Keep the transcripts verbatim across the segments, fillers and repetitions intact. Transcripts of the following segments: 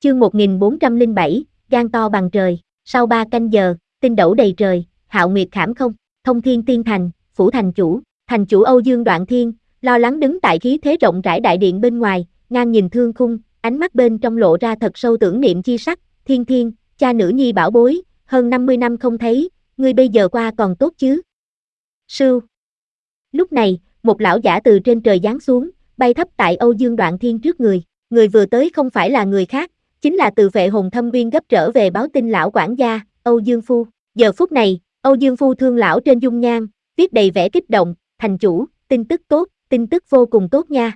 Chương một nghìn bốn trăm lẻ bảy, gan to bằng trời. Sau ba canh giờ, tinh đẩu đầy trời, hạo nguyệt khảm không. Thông Thiên Tiên Thành, phủ thành chủ. Thành chủ Âu Dương Đoạn Thiên, lo lắng đứng tại khí thế rộng rãi đại điện bên ngoài, ngang nhìn thương khung, ánh mắt bên trong lộ ra thật sâu tưởng niệm chi sắc. Thiên Thiên, cha nữ nhi bảo bối, hơn năm mươi năm không thấy, ngươi bây giờ qua còn tốt chứ? Sưu. Lúc này, một lão giả từ trên trời giáng xuống, bay thấp tại Âu Dương Đoạn Thiên trước người. Người vừa tới không phải là người khác, chính là từ Phệ Hồn Thâm Uyên gấp trở về báo tin lão quản gia, Âu Dương Phu. Giờ phút này, Âu Dương Phu thương lão trên dung nhan, viết đầy vẻ kích động, thành chủ, tin tức tốt, tin tức vô cùng tốt nha.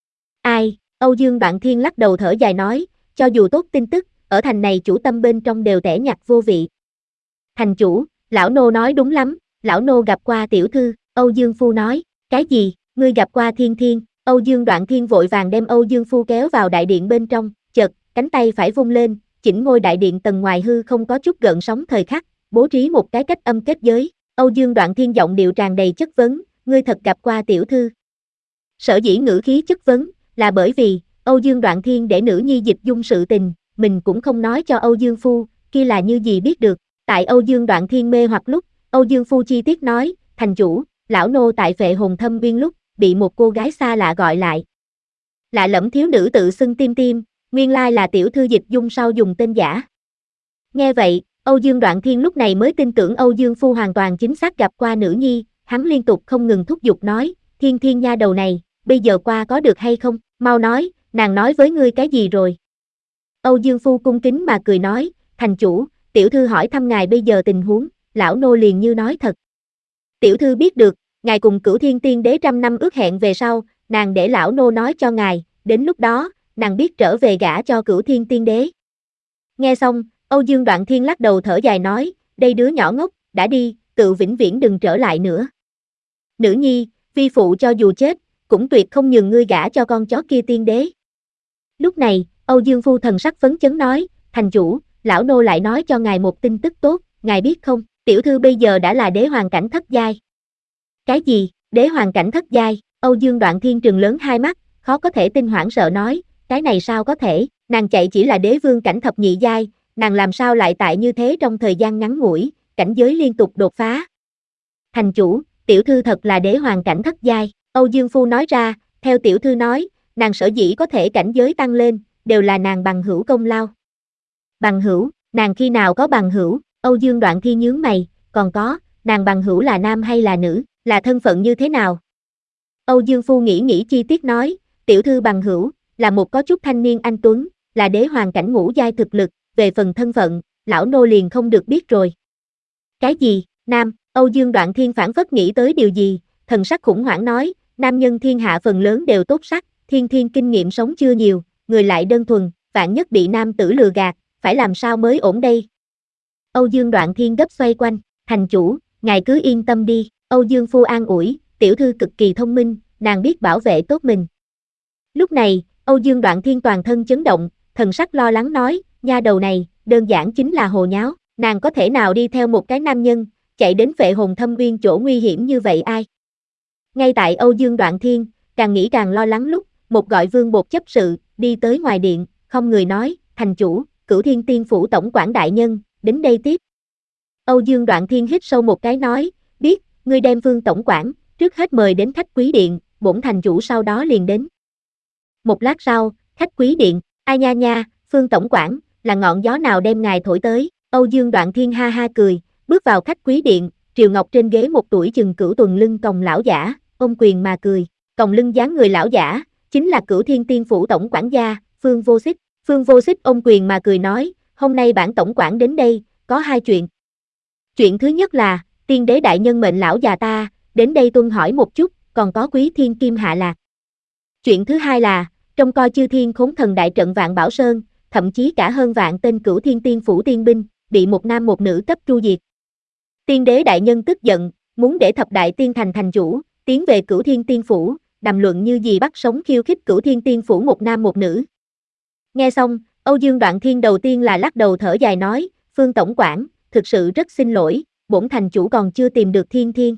Ai, Âu Dương Đoạn Thiên lắc đầu thở dài nói, cho dù tốt tin tức, ở thành này chủ tâm bên trong đều tẻ nhạt vô vị. Thành chủ, lão nô nói đúng lắm, lão nô gặp qua tiểu thư, Âu Dương Phu nói, cái gì, ngươi gặp qua Thiên Thiên? Âu Dương Đoạn Thiên vội vàng đem Âu Dương Phu kéo vào đại điện bên trong, chợt, cánh tay phải vung lên, chỉnh ngôi đại điện tầng ngoài hư không có chút gợn sóng thời khắc, bố trí một cái cách âm kết giới. Âu Dương Đoạn Thiên giọng điệu tràn đầy chất vấn, ngươi thật gặp qua tiểu thư? Sở dĩ ngữ khí chất vấn, là bởi vì, Âu Dương Đoạn Thiên để nữ nhi Dịch Dung sự tình, mình cũng không nói cho Âu Dương Phu, kia là như gì biết được. Tại Âu Dương Đoạn Thiên mê hoặc lúc, Âu Dương Phu chi tiết nói, thành chủ, lão nô tại Phệ Hồn Thâm Uyên lúc, bị một cô gái xa lạ gọi lại. Lạ lẫm thiếu nữ tự xưng Tim Tim, nguyên lai là tiểu thư Dịch Dung sau dùng tên giả. Nghe vậy, Âu Dương Đoạn Thiên lúc này mới tin tưởng Âu Dương Phu hoàn toàn chính xác gặp qua nữ nhi, hắn liên tục không ngừng thúc giục nói, Thiên Thiên nha đầu này, bây giờ qua có được hay không, mau nói, nàng nói với ngươi cái gì rồi? Âu Dương Phu cung kính mà cười nói, thành chủ, tiểu thư hỏi thăm ngài bây giờ tình huống, lão nô liền như nói thật. Tiểu thư biết được, ngài cùng Cửu Thiên Tiên Đế trăm năm ước hẹn về sau, nàng để lão nô nói cho ngài, đến lúc đó, nàng biết trở về gả cho Cửu Thiên Tiên Đế. Nghe xong, Âu Dương Đoạn Thiên lắc đầu thở dài nói, đây đứa nhỏ ngốc, đã đi, tự vĩnh viễn đừng trở lại nữa. Nữ nhi, vi phụ cho dù chết, cũng tuyệt không nhường ngươi gả cho con chó kia tiên đế. Lúc này, Âu Dương Phu thần sắc phấn chấn nói, thành chủ, lão nô lại nói cho ngài một tin tức tốt, ngài biết không, tiểu thư bây giờ đã là đế hoàng cảnh thất giai. Cái gì, đế hoàng cảnh thất giai? Âu Dương Đoạn Thiên trừng lớn hai mắt, khó có thể tin hoảng sợ nói, cái này sao có thể, nàng chạy chỉ là đế vương cảnh thập nhị giai, nàng làm sao lại tại như thế trong thời gian ngắn ngủi, cảnh giới liên tục đột phá. Thành chủ, tiểu thư thật là đế hoàng cảnh thất giai, Âu Dương Phu nói ra, theo tiểu thư nói, nàng sở dĩ có thể cảnh giới tăng lên, đều là nàng bằng hữu công lao. Bằng hữu, nàng khi nào có bằng hữu? Âu Dương Đoạn Thiên nhướng mày, còn có, nàng bằng hữu là nam hay là nữ, là thân phận như thế nào? Âu Dương Phu nghĩ nghĩ chi tiết nói, tiểu thư bằng hữu, là một có chút thanh niên anh tuấn, là đế hoàng cảnh ngũ giai thực lực, về phần thân phận, lão nô liền không được biết rồi. Cái gì, nam? Âu Dương Đoạn Thiên phảng phất nghĩ tới điều gì, thần sắc khủng hoảng nói, nam nhân thiên hạ phần lớn đều tốt sắc, Thiên Thiên kinh nghiệm sống chưa nhiều, người lại đơn thuần, vạn nhất bị nam tử lừa gạt, phải làm sao mới ổn đây? Âu Dương Đoạn Thiên gấp xoay quanh, thành chủ, ngài cứ yên tâm đi, Âu Dương Phu an ủi, tiểu thư cực kỳ thông minh, nàng biết bảo vệ tốt mình. Lúc này, Âu Dương Đoạn Thiên toàn thân chấn động, thần sắc lo lắng nói, nha đầu này, đơn giản chính là hồ nháo, nàng có thể nào đi theo một cái nam nhân, chạy đến Phệ Hồn Thâm Uyên chỗ nguy hiểm như vậy ai? Ngay tại Âu Dương Đoạn Thiên, càng nghĩ càng lo lắng lúc, một gọi vương bột chấp sự, đi tới ngoài điện, không người nói, thành chủ, Cửu Thiên Tiên Phủ tổng quản đại nhân, đến đây tiếp. Âu Dương Đoạn Thiên hít sâu một cái nói, biết, ngươi đem vương tổng quản, trước hết mời đến khách quý điện, bổn thành chủ sau đó liền đến. Một lát sau, khách quý điện, ai nha nha, Phương tổng quản, là ngọn gió nào đem ngài thổi tới? Âu Dương Đoạn Thiên ha ha cười, bước vào khách quý điện, triều ngọc trên ghế một tuổi chừng cửu tuần lưng còng lão giả, ôm quyền mà cười, còng lưng dáng người lão giả, chính là Cửu Thiên Tiên Phủ tổng quản gia, Phương Vô Xích. Phương Vô Xích ôm quyền mà cười nói, hôm nay bản tổng quản đến đây, có hai chuyện. Chuyện thứ nhất là, tiên đế đại nhân mệnh lão già ta, đến đây tuân hỏi một chút, còn có quý thiên kim hạ lạc. Chuyện thứ hai là, trông coi chư thiên khốn thần đại trận Vạn Bảo Sơn, thậm chí cả hơn vạn tên Cửu Thiên Tiên Phủ tiên binh, bị một nam một nữ cấp tru diệt. Tiên đế đại nhân tức giận, muốn để thập đại tiên thành thành chủ, tiến về Cửu Thiên Tiên Phủ, đàm luận như gì bắt sống khiêu khích Cửu Thiên Tiên Phủ một nam một nữ. Nghe xong, Âu Dương Đoạn Thiên đầu tiên là lắc đầu thở dài nói, Phương tổng quản, thực sự rất xin lỗi, bổn thành chủ còn chưa tìm được Thiên Thiên.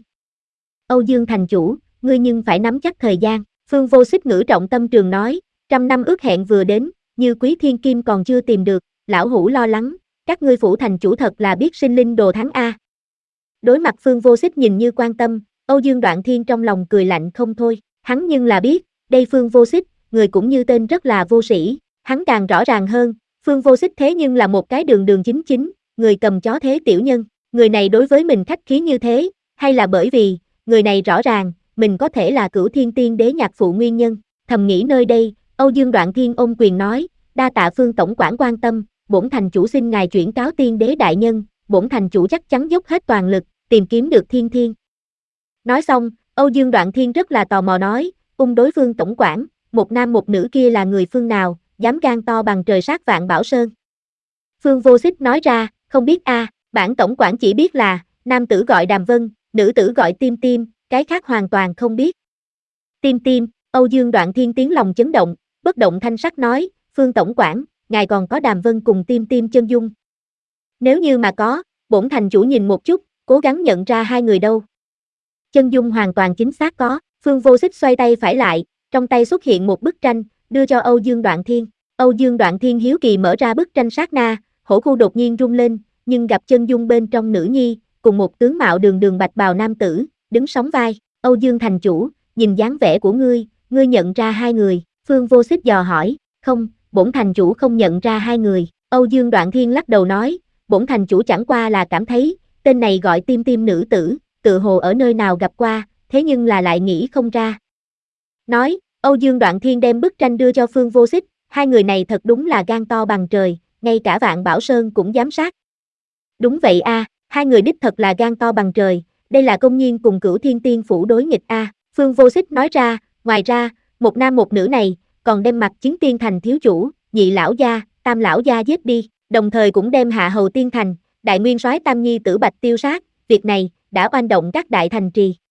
Âu Dương thành chủ, ngươi nhưng phải nắm chắc thời gian, Phương Vô Xích ngữ trọng tâm trường nói, trăm năm ước hẹn vừa đến, Như Quý Thiên Kim còn chưa tìm được, lão hủ lo lắng, các ngươi phủ thành chủ thật là biết sinh linh đồ thắng a. Đối mặt Phương Vô Xích nhìn như quan tâm, Âu Dương Đoạn Thiên trong lòng cười lạnh không thôi, hắn nhưng là biết, đây Phương Vô Xích, người cũng như tên rất là vô sĩ, hắn càng rõ ràng hơn, Phương Vô Xích thế nhưng là một cái đường đường chính chính, người cầm chó thế tiểu nhân, người này đối với mình khách khí như thế, hay là bởi vì, người này rõ ràng, mình có thể là Cửu Thiên Tiên Đế nhạc phụ nguyên nhân, thầm nghĩ nơi đây, Âu Dương Đoạn Thiên ôm quyền nói, đa tạ Phương tổng quản quan tâm, bổn thành chủ xin ngài chuyển cáo Tiên Đế đại nhân, bổn thành chủ chắc chắn dốc hết toàn lực, tìm kiếm được Thiên Thiên. Nói xong, Âu Dương Đoạn Thiên rất là tò mò nói, ung đối Phương tổng quản, một nam một nữ kia là người phương nào, dám gan to bằng trời sát Vạn Bảo Sơn. Phương Vô Xích nói ra, không biết a, bản tổng quản chỉ biết là, nam tử gọi Đàm Vân, nữ tử gọi Tim Tim, cái khác hoàn toàn không biết. Tim Tim, Âu Dương Đoạn Thiên tiếng lòng chấn động, bất động thanh sắc nói, Phương tổng quản, ngài còn có Đàm Vân cùng Tim Tim chân dung. Nếu như mà có, bổn thành chủ nhìn một chút, cố gắng nhận ra hai người đâu. Chân dung hoàn toàn chính xác có, Phương Vô Xích xoay tay phải lại, trong tay xuất hiện một bức tranh, đưa cho Âu Dương Đoạn Thiên. Âu Dương Đoạn Thiên hiếu kỳ mở ra bức tranh sát na, hổ khu đột nhiên rung lên, nhưng gặp chân dung bên trong nữ nhi, cùng một tướng mạo đường đường bạch bào nam tử, đứng sóng vai. Âu Dương thành chủ, nhìn dáng vẻ của ngươi, ngươi nhận ra hai người. Phương Vô Xích dò hỏi, không, bổn thành chủ không nhận ra hai người. Âu Dương Đoạn Thiên lắc đầu nói, bổn thành chủ chẳng qua là cảm thấy, tên này gọi Tim Tim nữ tử, tự hồ ở nơi nào gặp qua, thế nhưng là lại nghĩ không ra. Nói, Âu Dương Đoạn Thiên đem bức tranh đưa cho Phương Vô Xích, hai người này thật đúng là gan to bằng trời, ngay cả Vạn Bảo Sơn cũng giám sát. Đúng vậy a, hai người đích thật là gan to bằng trời, đây là công nhiên cùng Cửu Thiên Tiên phủ đối nghịch a. Phương Vô Xích nói ra, ngoài ra, một nam một nữ này, còn đem mặt Chứng Tiên Thành thiếu chủ, nhị lão gia, tam lão gia giết đi, đồng thời cũng đem hạ hầu Tiên Thành, đại nguyên soái Tam Nhi Tử Bạch tiêu sát, việc này đã oanh động các đại thành trì.